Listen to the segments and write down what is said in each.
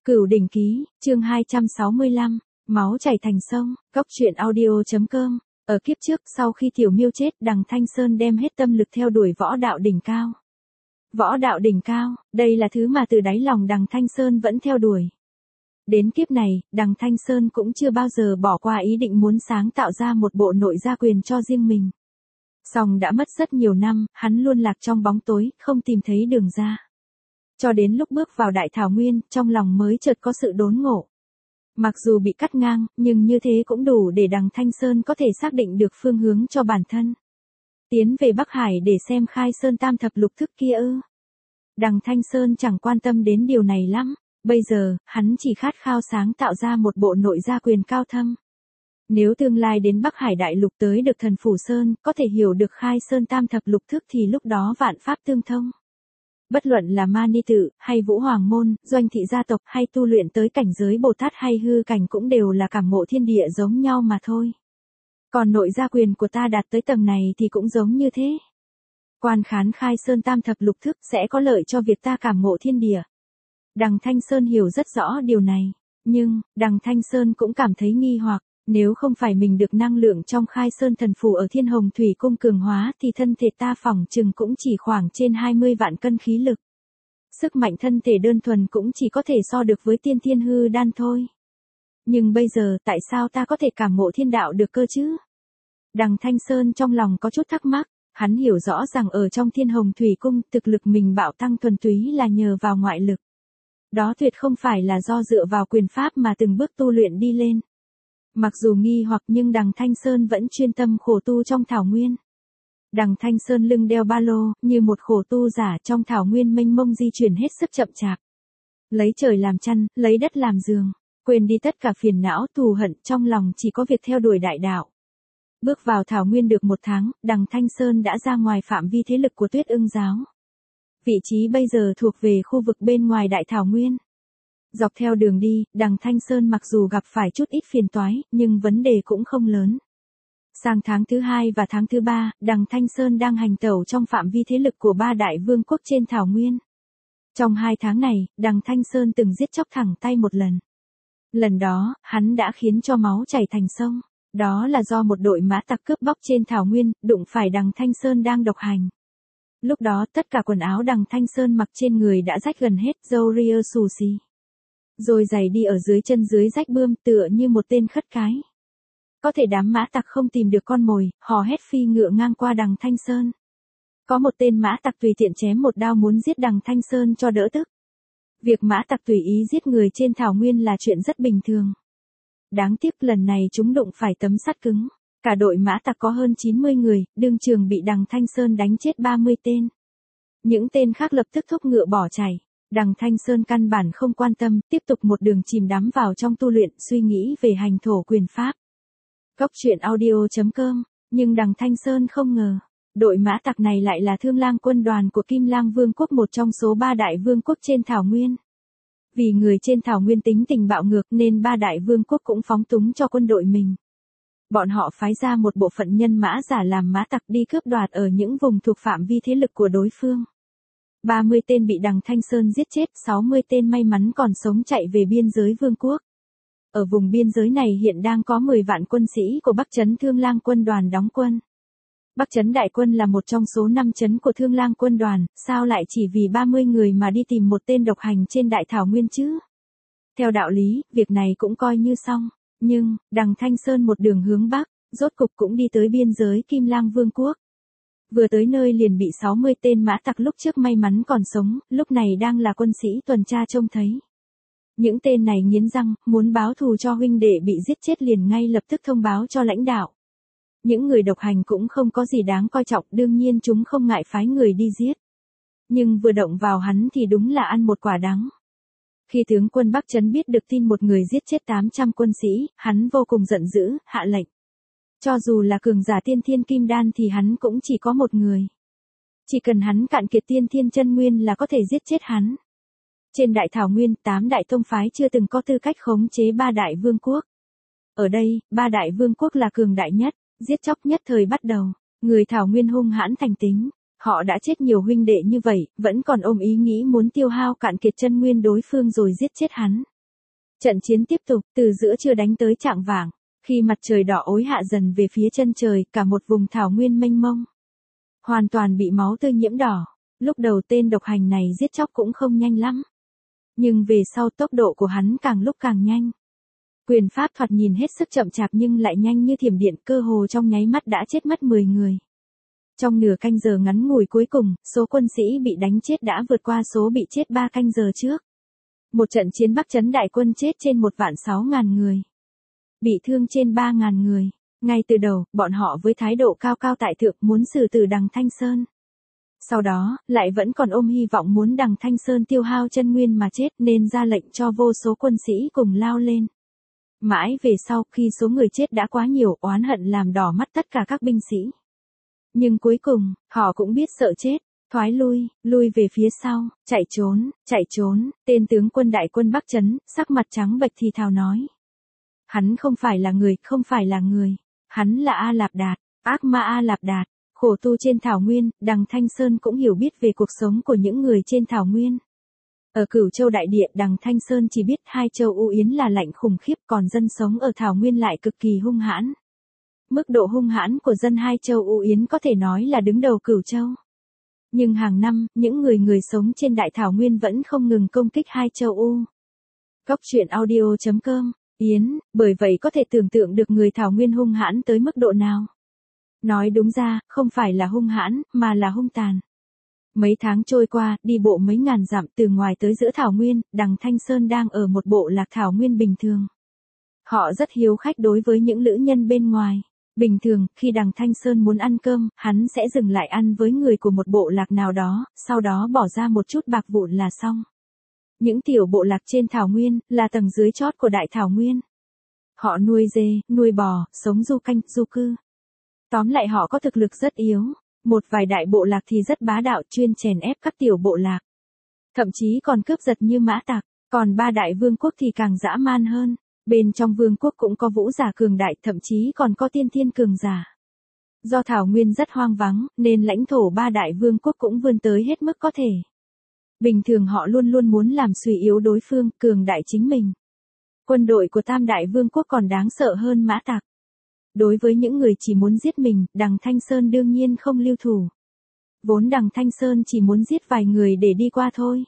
Cửu Đỉnh Ký, chương 265, máu chảy thành sông, Cốc Truyện Audio.com. Ở kiếp trước, sau khi Tiểu Miêu chết, Đằng Thanh Sơn đem hết tâm lực theo đuổi võ đạo đỉnh cao. Võ đạo đỉnh cao, đây là thứ mà từ đáy lòng Đằng Thanh Sơn vẫn theo đuổi. Đến kiếp này, Đằng Thanh Sơn cũng chưa bao giờ bỏ qua ý định muốn sáng tạo ra một bộ nội gia quyền cho riêng mình. Song đã mất rất nhiều năm, hắn luôn lạc trong bóng tối, không tìm thấy đường ra. Cho đến lúc bước vào Đại Thảo Nguyên, trong lòng mới chợt có sự đốn ngộ. Mặc dù bị cắt ngang, nhưng như thế cũng đủ để Đằng Thanh Sơn có thể xác định được phương hướng cho bản thân. Tiến về Bắc Hải để xem Khai Sơn Tam Thập Lục Thức kia ư. Đằng Thanh Sơn chẳng quan tâm đến điều này lắm, bây giờ, hắn chỉ khát khao sáng tạo ra một bộ nội gia quyền cao thâm. Nếu tương lai đến Bắc Hải Đại Lục tới được Thần Phủ Sơn, có thể hiểu được Khai Sơn Tam Thập Lục Thức thì lúc đó vạn pháp tương thông. Bất luận là Ma Ni Tự, hay Vũ Hoàng Môn, Doanh Thị gia tộc hay tu luyện tới cảnh giới Bồ Tát hay hư cảnh cũng đều là cảm ngộ thiên địa giống nhau mà thôi. Còn nội gia quyền của ta đạt tới tầng này thì cũng giống như thế. Quan khán Khai Sơn Tam Thập Lục Thức sẽ có lợi cho việc ta cảm ngộ thiên địa. Đằng Thanh Sơn hiểu rất rõ điều này, nhưng, Đằng Thanh Sơn cũng cảm thấy nghi hoặc. Nếu không phải mình được năng lượng trong Khai Sơn Thần Phủ ở Thiên Hồng Thủy Cung cường hóa thì thân thể ta phỏng chừng cũng chỉ khoảng trên 20 vạn cân khí lực. Sức mạnh thân thể đơn thuần cũng chỉ có thể so được với tiên thiên hư đan thôi. Nhưng bây giờ tại sao ta có thể cảm ngộ thiên đạo được cơ chứ? Đằng Thanh Sơn trong lòng có chút thắc mắc, hắn hiểu rõ rằng ở trong Thiên Hồng Thủy Cung thực lực mình bạo tăng thuần túy là nhờ vào ngoại lực. Đó tuyệt không phải là do dựa vào quyền pháp mà từng bước tu luyện đi lên. Mặc dù nghi hoặc nhưng Đằng Thanh Sơn vẫn chuyên tâm khổ tu trong thảo nguyên. Đằng Thanh Sơn lưng đeo ba lô, như một khổ tu giả trong thảo nguyên mênh mông di chuyển hết sức chậm chạp. Lấy trời làm chăn, lấy đất làm giường, quên đi tất cả phiền não thù hận, trong lòng chỉ có việc theo đuổi đại đạo. Bước vào thảo nguyên được 1 tháng, Đằng Thanh Sơn đã ra ngoài phạm vi thế lực của Tuyết Ưng giáo. Vị trí bây giờ thuộc về khu vực bên ngoài Đại Thảo Nguyên. Dọc theo đường đi, Đằng Thanh Sơn mặc dù gặp phải chút ít phiền toái, nhưng vấn đề cũng không lớn. Sang tháng thứ 2 và tháng thứ 3, Đằng Thanh Sơn đang hành tẩu trong phạm vi thế lực của 3 đại vương quốc trên Thảo Nguyên. Trong 2 tháng này, Đằng Thanh Sơn từng giết chóc thẳng tay một lần. Lần đó, hắn đã khiến cho máu chảy thành sông. Đó là do một đội mã tặc cướp bóc trên Thảo Nguyên, đụng phải Đằng Thanh Sơn đang độc hành. Lúc đó tất cả quần áo Đằng Thanh Sơn mặc trên người đã rách gần hết, râu ria xù xì. Rồi giày đi ở dưới chân dưới rách bươm tựa như một tên khất cái. Có thể đám mã tặc không tìm được con mồi, hò hét phi ngựa ngang qua Đằng Thanh Sơn. Có một tên mã tặc tùy tiện chém một đao muốn giết Đằng Thanh Sơn cho đỡ tức. Việc mã tặc tùy ý giết người trên thảo nguyên là chuyện rất bình thường. Đáng tiếc lần này chúng đụng phải tấm sắt cứng. Cả đội mã tặc có hơn 90 người, đương trường bị Đằng Thanh Sơn đánh chết 30 tên. Những tên khác lập tức thúc ngựa bỏ chạy. Đằng Thanh Sơn căn bản không quan tâm, tiếp tục một đường chìm đắm vào trong tu luyện, suy nghĩ về hành thổ quyền pháp. Cốc Truyện Audio.com. Nhưng Đằng Thanh Sơn không ngờ, đội mã tặc này lại là Thương Lang quân đoàn của Kim Lang Vương quốc, một trong số 3 đại vương quốc trên Thảo Nguyên. Vì người trên Thảo Nguyên tính tình bạo ngược nên 3 đại vương quốc cũng phóng túng cho quân đội mình. Bọn họ phái ra một bộ phận nhân mã giả làm mã tặc đi cướp đoạt ở những vùng thuộc phạm vi thế lực của đối phương. 30 tên bị Đằng Thanh Sơn giết chết, 60 tên may mắn còn sống chạy về biên giới vương quốc. Ở vùng biên giới này hiện đang có 10 vạn quân sĩ của Bắc Trấn Thương Lang quân đoàn đóng quân. Bắc Trấn đại quân là một trong số 5 trấn của Thương Lang quân đoàn, sao lại chỉ vì 30 người mà đi tìm một tên độc hành trên Đại Thảo Nguyên chứ? Theo đạo lý, việc này cũng coi như xong. Nhưng, Đằng Thanh Sơn một đường hướng Bắc, rốt cục cũng đi tới biên giới Kim Lang Vương quốc. Vừa tới nơi liền bị 60 tên mã tặc lúc trước may mắn còn sống, lúc này đang là quân sĩ tuần tra trông thấy. Những tên này nghiến răng, muốn báo thù cho huynh đệ bị giết chết liền ngay lập tức thông báo cho lãnh đạo. Những người độc hành cũng không có gì đáng coi trọng, đương nhiên chúng không ngại phái người đi giết. Nhưng vừa động vào hắn thì đúng là ăn một quả đắng. Khi tướng quân Bắc Trấn biết được tin một người giết chết 800 quân sĩ, hắn vô cùng giận dữ, hạ lệnh. Cho dù là cường giả tiên thiên kim đan thì hắn cũng chỉ có 1 người. Chỉ cần hắn cạn kiệt tiên thiên chân nguyên là có thể giết chết hắn. Trên Đại Thảo Nguyên, 8 đại tông phái chưa từng có tư cách khống chế 3 đại vương quốc. Ở đây, 3 đại vương quốc là cường đại nhất, giết chóc nhất thời bắt đầu. Người Thảo Nguyên hung hãn thành tính. Họ đã chết nhiều huynh đệ như vậy, vẫn còn ôm ý nghĩ muốn tiêu hao cạn kiệt chân nguyên đối phương rồi giết chết hắn. Trận chiến tiếp tục, từ giữa trưa đánh tới chạng vạng. Khi mặt trời đỏ ối hạ dần về phía chân trời, cả một vùng thảo nguyên mênh mông hoàn toàn bị máu tươi nhiễm đỏ. Lúc đầu tên độc hành này giết chóc cũng không nhanh lắm. Nhưng về sau tốc độ của hắn càng lúc càng nhanh. Quyền pháp thoạt nhìn hết sức chậm chạp nhưng lại nhanh như thiểm điện, cơ hồ trong nháy mắt đã chết mất 10 người. Trong nửa canh giờ ngắn ngủi cuối cùng, số quân sĩ bị đánh chết đã vượt qua số bị chết 3 canh giờ trước. Một trận chiến Bắc Trấn đại quân chết trên 1.600.000 người. Bị thương trên 3.000 người. Ngay từ đầu, bọn họ với thái độ cao cao tại thượng muốn xử tử Đằng Thanh Sơn. Sau đó, lại vẫn còn ôm hy vọng muốn Đằng Thanh Sơn tiêu hao chân nguyên mà chết nên ra lệnh cho vô số quân sĩ cùng lao lên. Mãi về sau, khi số người chết đã quá nhiều, oán hận làm đỏ mắt tất cả các binh sĩ. Nhưng cuối cùng, họ cũng biết sợ chết, thoái lui về phía sau, chạy trốn, tên tướng quân đại quân Bắc Trấn, sắc mặt trắng bệch thì thào nói. Hắn không phải là người, không phải là người, hắn là A Lạp Đạt, ác ma A Lạp Đạt, khổ tu trên thảo nguyên. Đằng Thanh Sơn cũng hiểu biết về cuộc sống của những người trên thảo nguyên. Ở Cửu Châu đại địa, Đằng Thanh Sơn chỉ biết 2 châu U Yến là lạnh khủng khiếp, còn dân sống ở thảo nguyên lại cực kỳ hung hãn. Mức độ hung hãn của dân 2 châu U Yến có thể nói là đứng đầu Cửu Châu. Nhưng hàng năm, những người sống trên đại thảo nguyên vẫn không ngừng công kích 2 châu U. Góc truyện audio.com, Yến, bởi vậy có thể tưởng tượng được người thảo nguyên hung hãn tới mức độ nào. Nói đúng ra, không phải là hung hãn, mà là hung tàn. Mấy tháng trôi qua, đi bộ mấy ngàn dặm từ ngoài tới giữa thảo nguyên, Đằng Thanh Sơn đang ở một bộ lạc thảo nguyên bình thường. Họ rất hiếu khách đối với những lữ nhân bên ngoài. Bình thường, khi Đằng Thanh Sơn muốn ăn cơm, hắn sẽ dừng lại ăn với người của một bộ lạc nào đó, sau đó bỏ ra một chút bạc vụn là xong. Những tiểu bộ lạc trên thảo nguyên, là tầng dưới chót của đại thảo nguyên. Họ nuôi dê, nuôi bò, sống du canh, du cư. Tóm lại họ có thực lực rất yếu. Một vài đại bộ lạc thì rất bá đạo, chuyên chèn ép các tiểu bộ lạc. Thậm chí còn cướp giật như mã tặc. Còn 3 đại vương quốc thì càng dã man hơn. Bên trong vương quốc cũng có vũ giả cường đại, thậm chí còn có tiên thiên cường giả. Do thảo nguyên rất hoang vắng, nên lãnh thổ 3 đại vương quốc cũng vươn tới hết mức có thể. Bình thường họ luôn luôn muốn làm suy yếu đối phương, cường đại chính mình. Quân đội của Tam đại vương quốc còn đáng sợ hơn mã tặc. Đối với những người chỉ muốn giết mình, Đằng Thanh Sơn đương nhiên không lưu thủ. Vốn Đằng Thanh Sơn chỉ muốn giết vài người để đi qua thôi.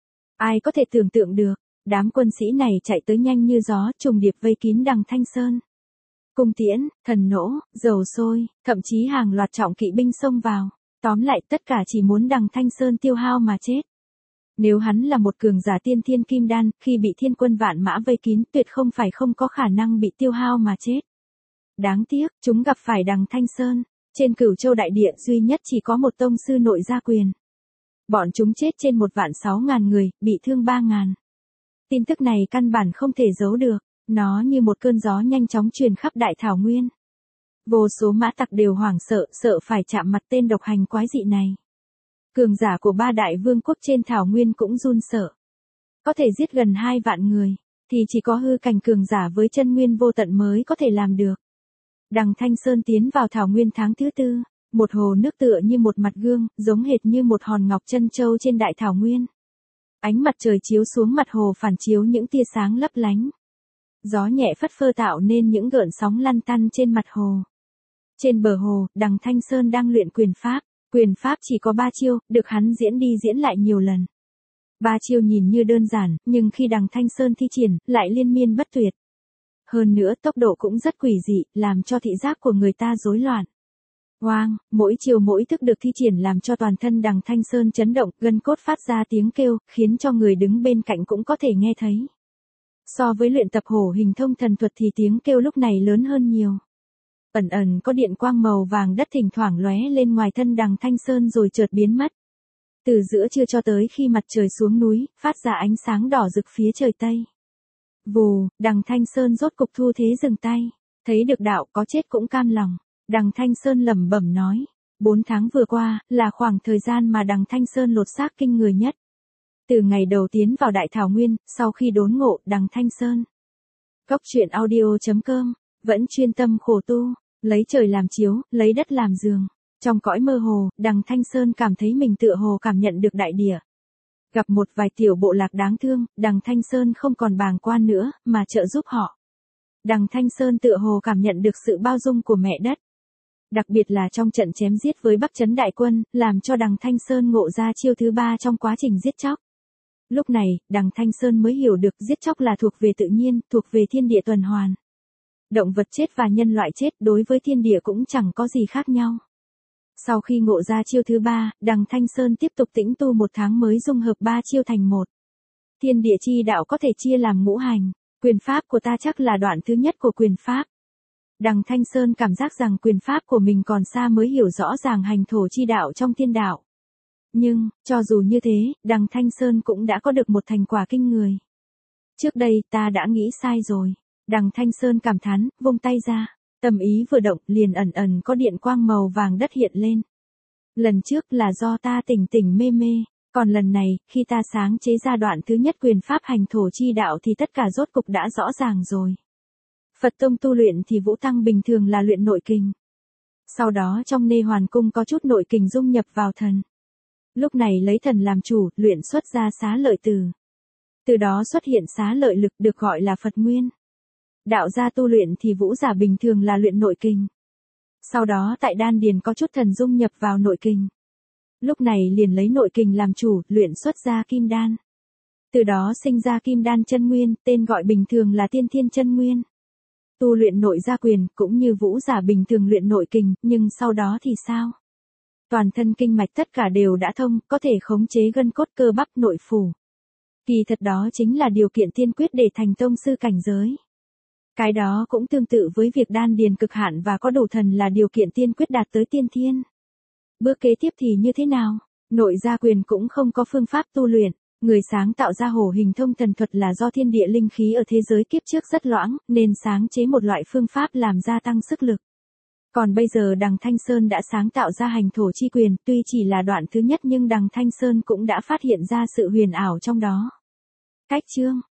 Ai có thể tưởng tượng được, đám quân sĩ này chạy tới nhanh như gió, trùng điệp vây kín Đằng Thanh Sơn. Cung tiễn, thần nỗ, dầu sôi, thậm chí hàng loạt trọng kỵ binh xông vào. Tóm lại tất cả chỉ muốn Đằng Thanh Sơn tiêu hao mà chết. Nếu hắn là một cường giả tiên thiên kim đan, khi bị thiên quân vạn mã vây kín, tuyệt không phải không có khả năng bị tiêu hao mà chết. Đáng tiếc, chúng gặp phải Đằng Thanh Sơn. Trên Cửu Châu đại địa duy nhất chỉ có một tông sư nội gia quyền. Bọn chúng chết trên 1.600.000 người, bị thương 3.000. Tin tức này căn bản không thể giấu được. Nó như một cơn gió nhanh chóng truyền khắp đại thảo nguyên. Vô số mã tặc đều hoảng sợ, sợ phải chạm mặt tên độc hành quái dị này. Cường giả của 3 đại vương quốc trên thảo nguyên cũng run sợ. Có thể giết gần 2 vạn người, thì chỉ có hư cảnh cường giả với chân nguyên vô tận mới có thể làm được. Đằng Thanh Sơn tiến vào thảo nguyên tháng thứ 4, một hồ nước tựa như một mặt gương, giống hệt như một hòn ngọc trân châu trên đại thảo nguyên. Ánh mặt trời chiếu xuống mặt hồ phản chiếu những tia sáng lấp lánh. Gió nhẹ phất phơ tạo nên những gợn sóng lăn tăn trên mặt hồ. Trên bờ hồ, Đằng Thanh Sơn đang luyện quyền pháp. Quyền pháp chỉ có 3 chiêu, được hắn diễn đi diễn lại nhiều lần. 3 chiêu nhìn như đơn giản, nhưng khi Đằng Thanh Sơn thi triển, lại liên miên bất tuyệt. Hơn nữa tốc độ cũng rất quỷ dị, làm cho thị giác của người ta rối loạn. Oang, mỗi chiều mỗi thức được thi triển làm cho toàn thân Đằng Thanh Sơn chấn động, gân cốt phát ra tiếng kêu, khiến cho người đứng bên cạnh cũng có thể nghe thấy. So với luyện tập hổ hình thông thần thuật thì tiếng kêu lúc này lớn hơn nhiều. Ẩn ẩn có điện quang màu vàng đất thỉnh thoảng lóe lên ngoài thân Đằng Thanh Sơn rồi chợt biến mất. Từ giữa trưa cho tới khi mặt trời xuống núi, phát ra ánh sáng đỏ rực phía trời Tây. Vù, Đằng Thanh Sơn rốt cục thu thế dừng tay. Thấy được đạo, có chết cũng cam lòng. Đằng Thanh Sơn lẩm bẩm nói. 4 tháng vừa qua, là khoảng thời gian mà Đằng Thanh Sơn lột xác kinh người nhất. Từ ngày đầu tiến vào đại thảo nguyên, sau khi đốn ngộ, Đằng Thanh Sơn. Góc truyện audio.com, vẫn chuyên tâm khổ tu, lấy trời làm chiếu, lấy đất làm giường. Trong cõi mơ hồ, Đằng Thanh Sơn cảm thấy mình tựa hồ cảm nhận được đại địa. Gặp một vài tiểu bộ lạc đáng thương, Đằng Thanh Sơn không còn bàng quan nữa, mà trợ giúp họ. Đằng Thanh Sơn tựa hồ cảm nhận được sự bao dung của mẹ đất. Đặc biệt là trong trận chém giết với Bắc Trấn đại quân, làm cho Đằng Thanh Sơn ngộ ra chiêu thứ 3 trong quá trình giết chóc. Lúc này, Đằng Thanh Sơn mới hiểu được giết chóc là thuộc về tự nhiên, thuộc về thiên địa tuần hoàn. Động vật chết và nhân loại chết đối với thiên địa cũng chẳng có gì khác nhau. Sau khi ngộ ra chiêu thứ 3, Đằng Thanh Sơn tiếp tục tĩnh tu 1 tháng mới dung hợp 3 chiêu thành một. Thiên địa chi đạo có thể chia làm ngũ hành, quyền pháp của ta chắc là đoạn thứ nhất của quyền pháp. Đằng Thanh Sơn cảm giác rằng quyền pháp của mình còn xa mới hiểu rõ ràng hành thổ chi đạo trong thiên đạo. Nhưng, cho dù như thế, Đằng Thanh Sơn cũng đã có được một thành quả kinh người. Trước đây, ta đã nghĩ sai rồi. Đằng Thanh Sơn cảm thán, vung tay ra. Tâm ý vừa động, liền ẩn ẩn có điện quang màu vàng đất hiện lên. Lần trước là do ta tỉnh tỉnh mê mê. Còn lần này, khi ta sáng chế ra đoạn thứ nhất quyền pháp hành thổ chi đạo thì tất cả rốt cục đã rõ ràng rồi. Phật tông tu luyện thì Vũ Tăng bình thường là luyện nội kình. Sau đó trong Nê Hoàn Cung có chút nội kình dung nhập vào thần. Lúc này lấy thần làm chủ, luyện xuất ra xá lợi từ. Từ đó xuất hiện xá lợi lực được gọi là Phật Nguyên. Đạo gia tu luyện thì Vũ giả bình thường là luyện nội kình. Sau đó tại đan điền có chút thần dung nhập vào nội kình. Lúc này liền lấy nội kình làm chủ, luyện xuất ra kim đan. Từ đó sinh ra kim đan chân nguyên, tên gọi bình thường là tiên thiên chân nguyên. Tu luyện nội gia quyền, cũng như Vũ giả bình thường luyện nội kình, nhưng sau đó thì sao? Toàn thân kinh mạch tất cả đều đã thông, có thể khống chế gân cốt cơ bắp nội phủ. Kỳ thật đó chính là điều kiện tiên quyết để thành tông sư cảnh giới. Cái đó cũng tương tự với việc đan điền cực hạn và có đủ thần là điều kiện tiên quyết đạt tới tiên thiên. Bước kế tiếp thì như thế nào? Nội gia quyền cũng không có phương pháp tu luyện. Người sáng tạo ra hổ hình thông thần thuật là do thiên địa linh khí ở thế giới kiếp trước rất loãng, nên sáng chế một loại phương pháp làm gia tăng sức lực. Còn bây giờ Đằng Thanh Sơn đã sáng tạo ra hành thổ chi quyền, tuy chỉ là đoạn thứ nhất nhưng Đằng Thanh Sơn cũng đã phát hiện ra sự huyền ảo trong đó. Cách chương